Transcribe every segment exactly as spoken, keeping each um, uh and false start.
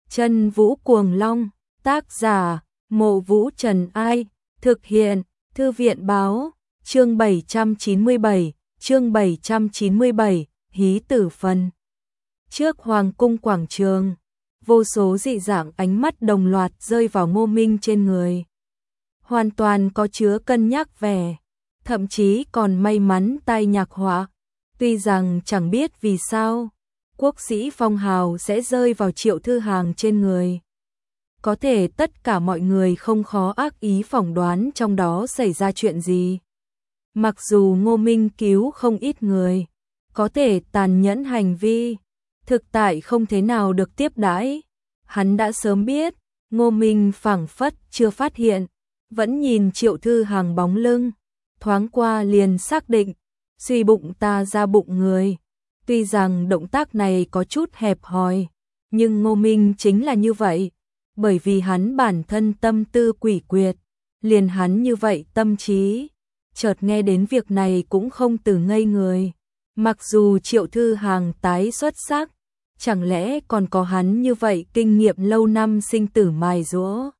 Chân Vũ Cuồng Long, tác giả, Mộ Vũ Trần Ai, thực hiện, Thư viện Báo, chương bảy trăm chín mươi bảy, chương bảy trăm chín mươi bảy, hí tử phần. Trước Hoàng cung quảng trường, vô số dị dạng ánh mắt đồng loạt rơi vào Ngô Minh trên người. Hoàn toàn có chứa cân nhắc vẻ, thậm chí còn may mắn tai nhạc họa. Tuy rằng chẳng biết vì sao, quốc sĩ phong hào sẽ rơi vào Triệu Thư Hàng trên người. Có thể tất cả mọi người không khó ác ý phỏng đoán trong đó xảy ra chuyện gì. Mặc dù Ngô Minh cứu không ít người, có thể tàn nhẫn hành vi, thực tại không thế nào được tiếp đãi. Hắn đã sớm biết, Ngô Minh phảng phất chưa phát hiện, vẫn nhìn Triệu Thư Hàng bóng lưng, thoáng qua liền xác định, suy bụng ta ra bụng người. Tuy rằng động tác này có chút hẹp hòi, nhưng Ngô Minh chính là như vậy, bởi vì hắn bản thân tâm tư quỷ quyệt, liền hắn như vậy tâm trí, chợt nghe đến việc này cũng không từ ngây người. Mặc dù Triệu Thư Hàng tái xuất sắc, chẳng lẽ còn có hắn như vậy kinh nghiệm lâu năm sinh tử mài giũa.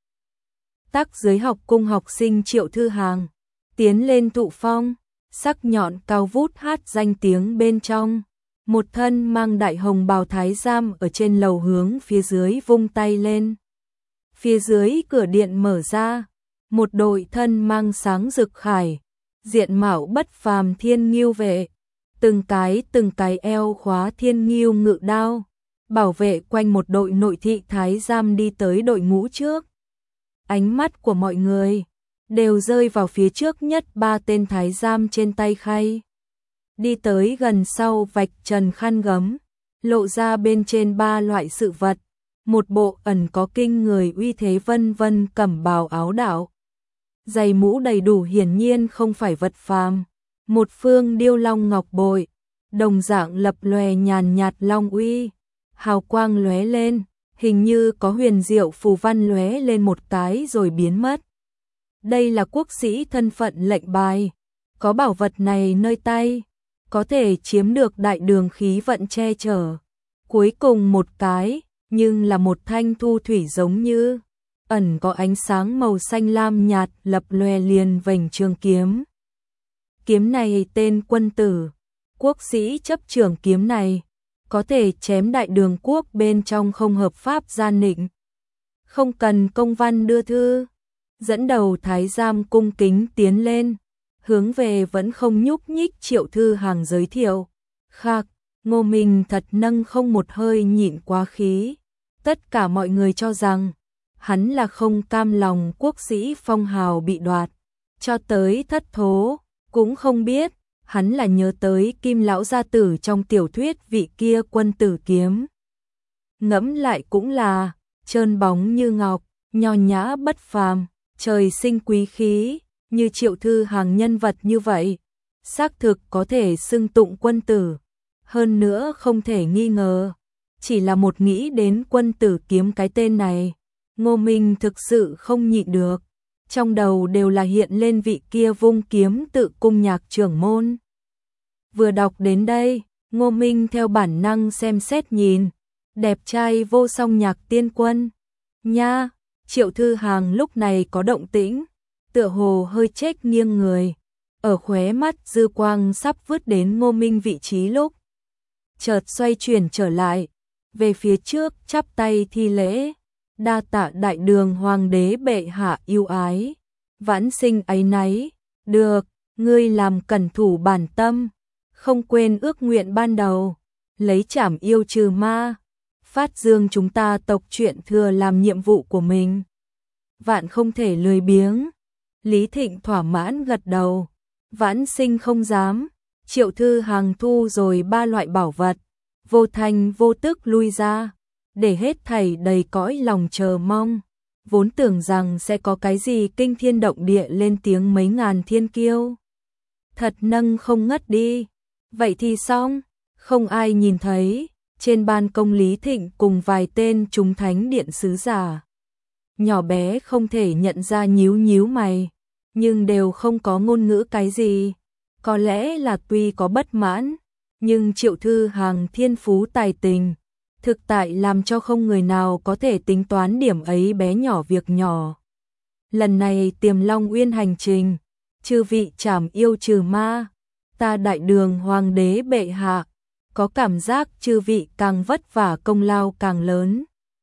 Tác dưới học cung học sinh Triệu Thư Hàng, tiến lên thụ phong, sắc nhọn cao vút hát danh tiếng bên trong. Một thân mang đại hồng bào thái giám ở trên lầu hướng phía dưới vung tay lên. Phía dưới cửa điện mở ra, một đội thân mang sáng rực khải, diện mạo bất phàm thiên nghiêu vệ, từng cái từng cái eo khóa thiên nghiêu ngự đao, bảo vệ quanh một đội nội thị thái giám đi tới đội ngũ trước. Ánh mắt của mọi người đều rơi vào phía trước nhất ba tên thái giám trên tay khay. Đi tới gần sau vạch trần khăn gấm, lộ ra bên trên ba loại sự vật, một bộ ẩn có kinh người uy thế vân vân cẩm bào áo đạo. Giày mũ đầy đủ hiển nhiên không phải vật phàm, một phương điêu long ngọc bội, đồng dạng lập lòe nhàn nhạt long uy, hào quang lóe lên, hình như có huyền diệu phù văn lóe lên một cái rồi biến mất. Đây là quốc sĩ thân phận lệnh bài, có bảo vật này nơi tay, có thể chiếm được đại đường khí vận che chở. Cuối cùng một cái, nhưng là một thanh thu thủy giống như, ẩn có ánh sáng màu xanh lam nhạt lập lòe liền vành trường kiếm. Kiếm này tên Quân Tử, quốc sĩ chấp trường kiếm này, có thể chém đại đường quốc bên trong không hợp pháp gian nịnh. Không cần công văn đưa thư, dẫn đầu thái giám cung kính tiến lên, hướng về vẫn không nhúc nhích Triệu Thư Hàng giới thiệu. Khắc, Ngô Minh thật nâng không một hơi nhịn quá khí. Tất cả mọi người cho rằng, hắn là không cam lòng quốc sĩ phong hào bị đoạt, cho tới thất thố, cũng không biết, hắn là nhớ tới Kim lão gia tử trong tiểu thuyết vị kia Quân Tử kiếm. Ngẫm lại cũng là, trơn bóng như ngọc, nho nhã bất phàm, trời sinh quý khí. Như Triệu Thư Hàng nhân vật như vậy, xác thực có thể xưng tụng quân tử. Hơn nữa không thể nghi ngờ, chỉ là một nghĩ đến Quân Tử kiếm cái tên này, Ngô Minh thực sự không nhịn được. Trong đầu đều là hiện lên vị kia vung kiếm tự cung nhạc trưởng môn. Vừa đọc đến đây, Ngô Minh theo bản năng xem xét nhìn, đẹp trai vô song nhạc tiên quân. Nha, Triệu Thư Hàng lúc này có động tĩnh, tựa hồ hơi chết nghiêng người, ở khóe mắt dư quang sắp vứt đến Ngô Minh vị trí lúc, chợt xoay chuyển trở lại, về phía trước chắp tay thi lễ, đa tạ đại đường hoàng đế bệ hạ yêu ái, vãn sinh áy náy, được, ngươi làm cẩn thủ bản tâm, không quên ước nguyện ban đầu, lấy trảm yêu trừ ma, phát dương chúng ta tộc chuyện thừa làm nhiệm vụ của mình, vạn không thể lười biếng. Lý Thịnh thỏa mãn gật đầu, vãn sinh không dám. Triệu Thư Hàng thu rồi ba loại bảo vật, vô thanh vô tức lui ra, để hết thảy đầy cõi lòng chờ mong, vốn tưởng rằng sẽ có cái gì kinh thiên động địa lên tiếng mấy ngàn thiên kiêu. Thật nâng không ngất đi, vậy thì xong, không ai nhìn thấy, trên ban công Lý Thịnh cùng vài tên chúng thánh điện sứ giả. Nhỏ bé không thể nhận ra nhíu nhíu mày, nhưng đều không có ngôn ngữ cái gì. Có lẽ là tuy có bất mãn, nhưng Triệu Thư Hàng thiên phú tài tình, thực tại làm cho không người nào có thể tính toán điểm ấy bé nhỏ việc nhỏ. Lần này Tiềm Long Uyên hành trình, chư vị trảm yêu trừ ma, ta Đại Đường Hoàng đế bệ hạ, có cảm giác chư vị càng vất vả công lao càng lớn.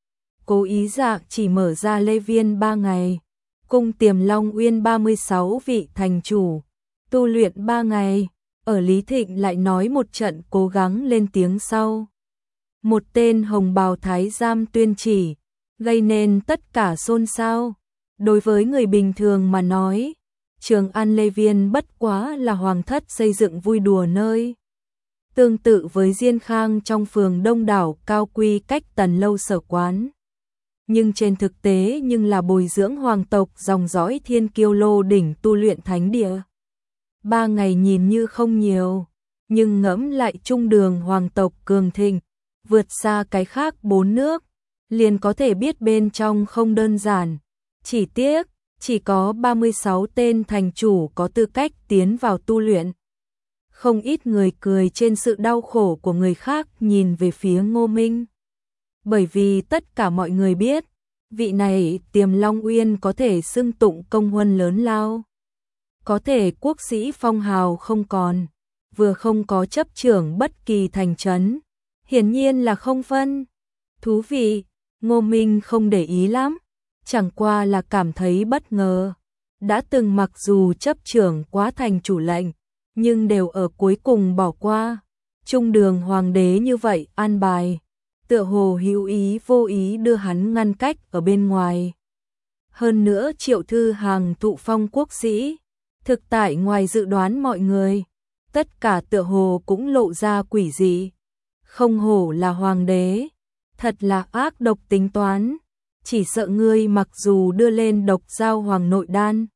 Cố ý dạ chỉ mở ra lê viên ba ngày, cung Tiềm Long Uyên ba mươi sáu vị thành chủ, tu luyện ba ngày, ở Lý Thịnh lại nói một trận cố gắng lên tiếng sau. Một tên hồng bào thái giám tuyên chỉ, gây nên tất cả xôn xao. Đối với người bình thường mà nói, Trường An Lê Viên bất quá là hoàng thất xây dựng vui đùa nơi. Tương tự với Diên Khang trong phường đông đảo cao quy cách Tần Lâu sở quán. Nhưng trên thực tế nhưng là bồi dưỡng hoàng tộc dòng dõi thiên kiêu lô đỉnh tu luyện thánh địa. Ba ngày nhìn như không nhiều, nhưng ngẫm lại trung đường hoàng tộc cường thịnh, vượt xa cái khác bốn nước, liền có thể biết bên trong không đơn giản. Chỉ tiếc, chỉ có ba mươi sáu tên thành chủ có tư cách tiến vào tu luyện. Không ít người cười trên sự đau khổ của người khác nhìn về phía Ngô Minh. Bởi vì tất cả mọi người biết, vị này Tiềm Long Uyên có thể xưng tụng công huân lớn lao. Có thể quốc sĩ phong hào không còn, vừa không có chấp trưởng bất kỳ thành trấn, hiển nhiên là không phân. Thú vị, Ngô Minh không để ý lắm, chẳng qua là cảm thấy bất ngờ. Đã từng mặc dù chấp trưởng quá thành chủ lệnh, nhưng đều ở cuối cùng bỏ qua. Trung đường hoàng đế như vậy an bài, tựa hồ hữu ý vô ý đưa hắn ngăn cách ở bên ngoài. Hơn nữa Triệu Thư Hàng thụ phong quốc sĩ, thực tại ngoài dự đoán mọi người, tất cả tựa hồ cũng lộ ra quỷ dị. Không hổ là hoàng đế, thật là ác độc tính toán, chỉ sợ ngươi mặc dù đưa lên độc giao hoàng nội đan,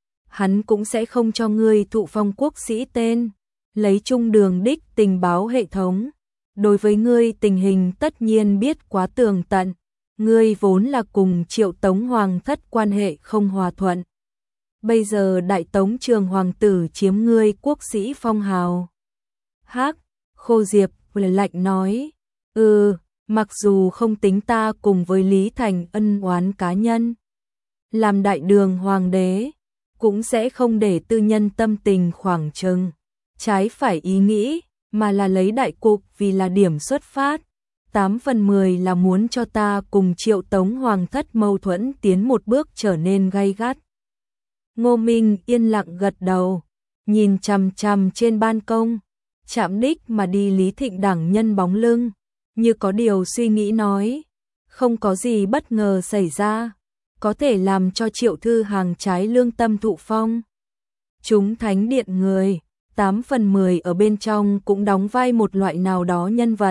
hắn cũng sẽ không cho ngươi thụ phong quốc sĩ tên. Lấy trung đường đích tình báo hệ thống, đối với ngươi tình hình tất nhiên biết quá tường tận, ngươi vốn là cùng Triệu Tống hoàng thất quan hệ không hòa thuận. Bây giờ Đại Tống Trường hoàng tử chiếm ngươi quốc sĩ phong hào. Hắc, Khô Diệp lạnh nói, ừ, mặc dù không tính ta cùng với Lý Thành ân oán cá nhân, làm Đại Đường hoàng đế, cũng sẽ không để tư nhân tâm tình khoảng trừng, trái phải ý nghĩ, mà là lấy đại cục vì là điểm xuất phát. Tám phần mười là muốn cho ta cùng Triệu Tống hoàng thất mâu thuẫn tiến một bước trở nên gay gắt. Ngô Minh yên lặng gật đầu, nhìn chằm chằm trên ban công, chạm đích mà đi Lý Thịnh đẳng nhân bóng lưng, như có điều suy nghĩ nói, không có gì bất ngờ xảy ra, có thể làm cho Triệu Thư Hàng trái lương tâm thụ phong. Chúng thánh điện người, tám phần mười ở bên trong cũng đóng vai một loại nào đó nhân vật.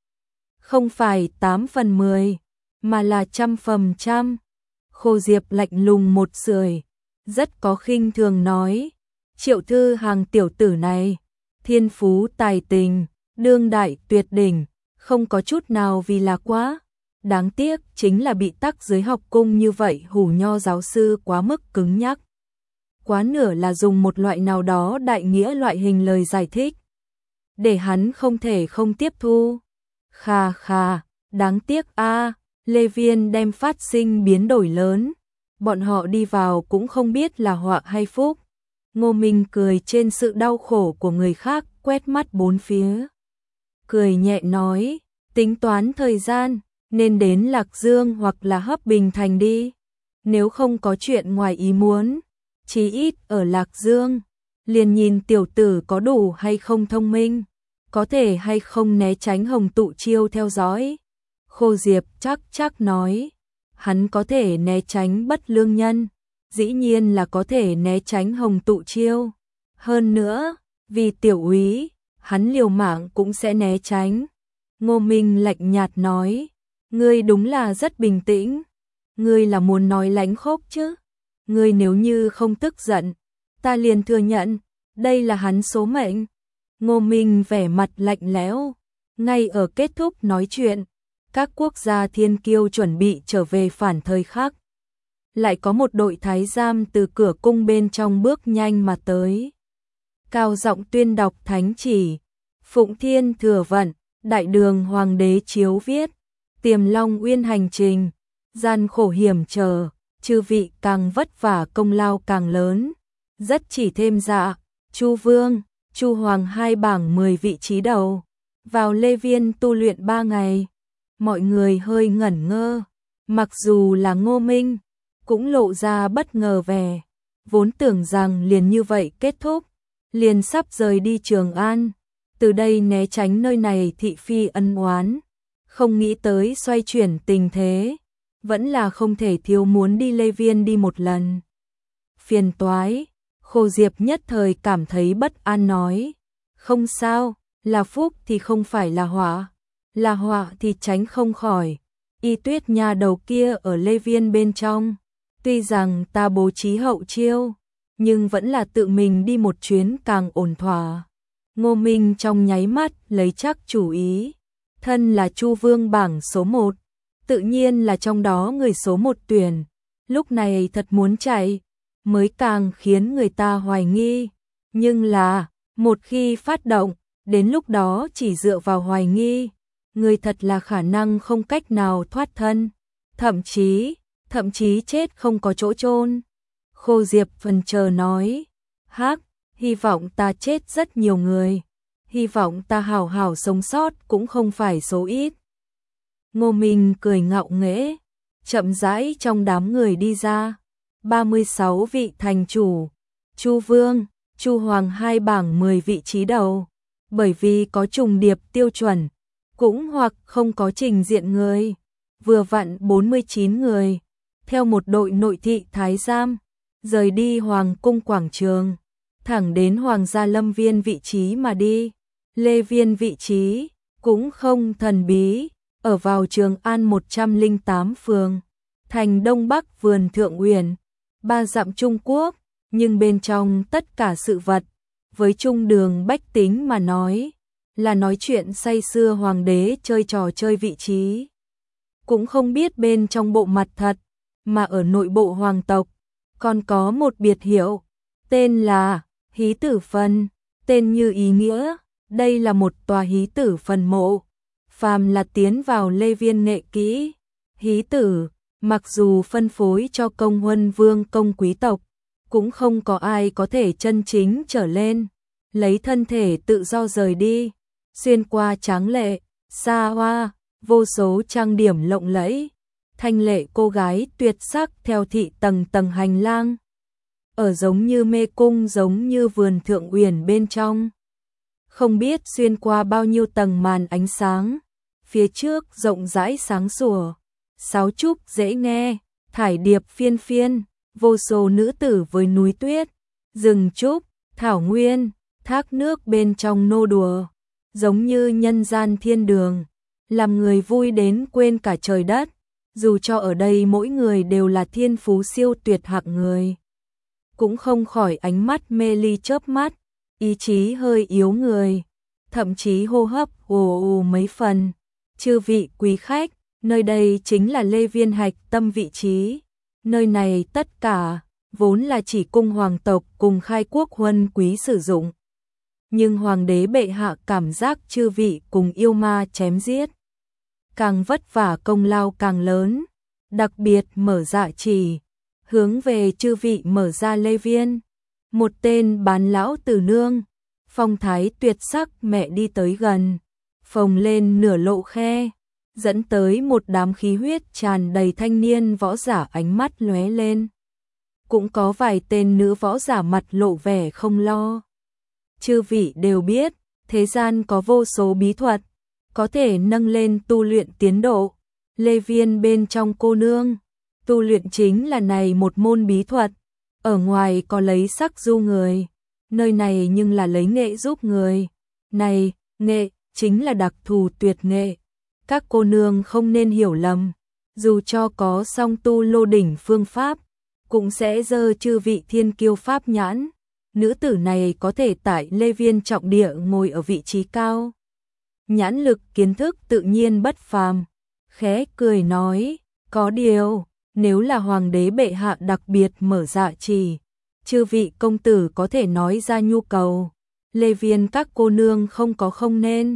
Không phải tám phần mười, mà là trăm phần trăm. Khô Diệp lạnh lùng một sưởi, rất có khinh thường nói, Triệu Thư Hàng tiểu tử này, thiên phú tài tình, đương đại tuyệt đỉnh, không có chút nào vì là quá. Đáng tiếc chính là bị tắc dưới học cung như vậy hủ nho giáo sư quá mức cứng nhắc. Quá nửa là dùng một loại nào đó đại nghĩa loại hình lời giải thích, để hắn không thể không tiếp thu. Khà khà, đáng tiếc a, Lê Viên đem phát sinh biến đổi lớn, bọn họ đi vào cũng không biết là họa hay phúc. Ngô Minh cười trên sự đau khổ của người khác, quét mắt bốn phía. Cười nhẹ nói, tính toán thời gian, nên đến Lạc Dương hoặc là Hấp Bình Thành đi. Nếu không có chuyện ngoài ý muốn, chí ít ở Lạc Dương, liền nhìn tiểu tử có đủ hay không thông minh, có thể hay không né tránh Hồng Tụ Chiêu theo dõi. Khô Diệp chắc chắc nói, hắn có thể né tránh Bất Lương Nhân, dĩ nhiên là có thể né tránh Hồng Tụ Chiêu. Hơn nữa, vì tiểu úy, hắn liều mạng cũng sẽ né tránh. Ngô Minh lạnh nhạt nói, ngươi đúng là rất bình tĩnh, ngươi là muốn nói lánh khóc chứ. Ngươi nếu như không tức giận, ta liền thừa nhận, đây là hắn số mệnh. Ngô Minh vẻ mặt lạnh lẽo, ngay ở kết thúc nói chuyện, các quốc gia thiên kiêu chuẩn bị trở về phản thời khắc. Lại có một đội thái giám từ cửa cung bên trong bước nhanh mà tới. Cao giọng tuyên đọc thánh chỉ, Phụng Thiên thừa vận, Đại Đường Hoàng đế chiếu viết, Tiềm Long Uyên hành trình, gian khổ hiểm trở, chư vị càng vất vả công lao càng lớn. Rất chỉ thêm dạ, Chu Vương, Chu Hoàng hai bảng mười vị trí đầu. Vào Lê Viên tu luyện ba ngày, mọi người hơi ngẩn ngơ, mặc dù là Ngô Minh, cũng lộ ra bất ngờ vẻ, vốn tưởng rằng liền như vậy kết thúc, liền sắp rời đi Trường An, từ đây né tránh nơi này thị phi ân oán, không nghĩ tới xoay chuyển tình thế, vẫn là không thể thiếu muốn đi Lê Viên đi một lần. Phiền toái, Khô Diệp nhất thời cảm thấy bất an nói, không sao, là phúc thì không phải là họa, là họa thì tránh không khỏi. Y Tuyết nhà đầu kia ở Lê Viên bên trong, tuy rằng ta bố trí hậu chiêu, nhưng vẫn là tự mình đi một chuyến càng ổn thỏa. Ngô Minh trong nháy mắt lấy chắc chủ ý, thân là Chu Vương bảng số một, tự nhiên là trong đó người số một tuyển, lúc này thật muốn chạy, mới càng khiến người ta hoài nghi, nhưng là, một khi phát động, đến lúc đó chỉ dựa vào hoài nghi, người thật là khả năng không cách nào thoát thân, thậm chí, thậm chí chết không có chỗ chôn. Khô Diệp phần chờ nói, hắc, hy vọng ta chết rất nhiều người, hy vọng ta hảo hảo sống sót cũng không phải số ít. Ngô Minh cười ngạo nghễ, chậm rãi trong đám người đi ra, ba mươi sáu vị thành chủ, Chu Vương, Chu Hoàng hai bảng mười vị trí đầu, bởi vì có trùng điệp tiêu chuẩn, cũng hoặc không có trình diện người, vừa vặn bốn mươi chín người, theo một đội nội thị thái giám, rời đi Hoàng cung quảng trường, thẳng đến Hoàng gia Lâm Viên vị trí mà đi. Lê Viên vị trí cũng không thần bí, ở vào Trường An một trăm lẻ tám phường, thành Đông Bắc vườn Thượng Uyển, ba dặm Trung Quốc, nhưng bên trong tất cả sự vật, với trung đường bách tính mà nói, là nói chuyện say xưa hoàng đế chơi trò chơi vị trí. Cũng không biết bên trong bộ mặt thật, mà ở nội bộ hoàng tộc, còn có một biệt hiệu, tên là Hí Tử Phần, tên như ý nghĩa, đây là một tòa hí tử phần mộ. Phàm là tiến vào Lê Viên nghệ kỹ, hí tử, mặc dù phân phối cho công huân vương công quý tộc, cũng không có ai có thể chân chính trở lên, lấy thân thể tự do rời đi, xuyên qua tráng lệ, xa hoa, vô số trang điểm lộng lẫy, thanh lệ cô gái tuyệt sắc theo thị tầng tầng hành lang, ở giống như mê cung giống như vườn Thượng Uyển bên trong. Không biết xuyên qua bao nhiêu tầng màn ánh sáng, phía trước rộng rãi sáng sủa, sáo trúc dễ nghe, thải điệp phiên phiên, vô số nữ tử với núi tuyết, rừng trúc, thảo nguyên, thác nước bên trong nô đùa, giống như nhân gian thiên đường, làm người vui đến quên cả trời đất, dù cho ở đây mỗi người đều là thiên phú siêu tuyệt hạng người, cũng không khỏi ánh mắt mê ly chớp mắt, ý chí hơi yếu người, thậm chí hô hấp ồ ồ mấy phần. Chư vị quý khách, nơi đây chính là Lê Viên hạch tâm vị trí, nơi này tất cả vốn là chỉ cung hoàng tộc cùng khai quốc huân quý sử dụng. Nhưng hoàng đế bệ hạ cảm giác chư vị cùng yêu ma chém giết, càng vất vả công lao càng lớn, đặc biệt mở dạ chỉ, hướng về chư vị mở ra Lê Viên. Một tên bán lão tử nương, phong thái tuyệt sắc mẹ đi tới gần, phồng lên nửa lộ khe, dẫn tới một đám khí huyết tràn đầy thanh niên võ giả ánh mắt lóe lên. Cũng có vài tên nữ võ giả mặt lộ vẻ không lo. Chư vị đều biết, thế gian có vô số bí thuật, có thể nâng lên tu luyện tiến độ. Lê Viên bên trong cô nương, tu luyện chính là này một môn bí thuật. Ở ngoài có lấy sắc du người, nơi này nhưng là lấy nghệ giúp người. Này, nghệ, chính là đặc thù tuyệt nghệ. Các cô nương không nên hiểu lầm, dù cho có song tu lô đỉnh phương pháp, cũng sẽ dơ chư vị thiên kiêu pháp nhãn. Nữ tử này có thể tại Lê Viên trọng địa ngồi ở vị trí cao. Nhãn lực kiến thức tự nhiên bất phàm, khẽ cười nói, có điều, nếu là hoàng đế bệ hạ đặc biệt mở dạ chỉ, chư vị công tử có thể nói ra nhu cầu. Lê Viên các cô nương không có không nên,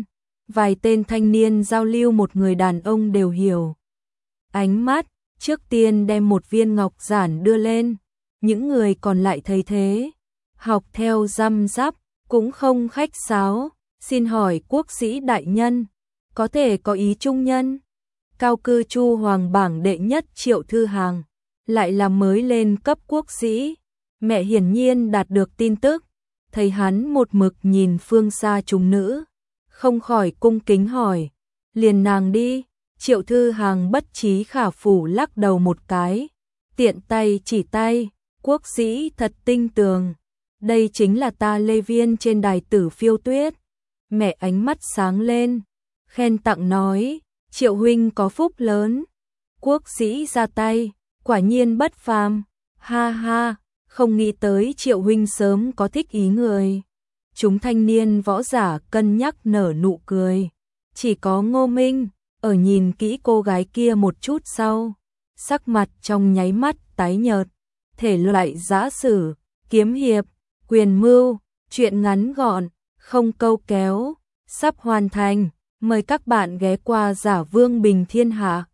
Vài tên thanh niên giao lưu một người đàn ông đều hiểu. Ánh mắt, trước tiên đem một viên ngọc giản đưa lên, những người còn lại thấy thế, học theo răm rắp, cũng không khách sáo, xin hỏi quốc sĩ đại nhân, có thể có ý trung nhân. Cao cư Chu Hoàng bảng đệ nhất Triệu Thư Hàng, lại là mới lên cấp quốc sĩ, mẹ hiển nhiên đạt được tin tức, thấy hắn một mực nhìn phương xa chúng nữ, không khỏi cung kính hỏi, liền nàng đi. Triệu Thư Hàng bất trí khả phủ lắc đầu một cái, tiện tay chỉ tay, quốc sĩ thật tinh tường, đây chính là ta Lê Viên trên đài Tử Phiêu Tuyết. Mẹ ánh mắt sáng lên, khen tặng nói, Triệu huynh có phúc lớn, quốc sĩ ra tay, quả nhiên bất phàm, ha ha, không nghĩ tới Triệu huynh sớm có thích ý người. Chúng thanh niên võ giả cân nhắc nở nụ cười, chỉ có Ngô Minh ở nhìn kỹ cô gái kia một chút sau, sắc mặt trong nháy mắt tái nhợt, thể loại giã sử, kiếm hiệp, quyền mưu, chuyện ngắn gọn, không câu kéo, sắp hoàn thành, mời các bạn ghé qua Giả Vương Bình Thiên Hạ.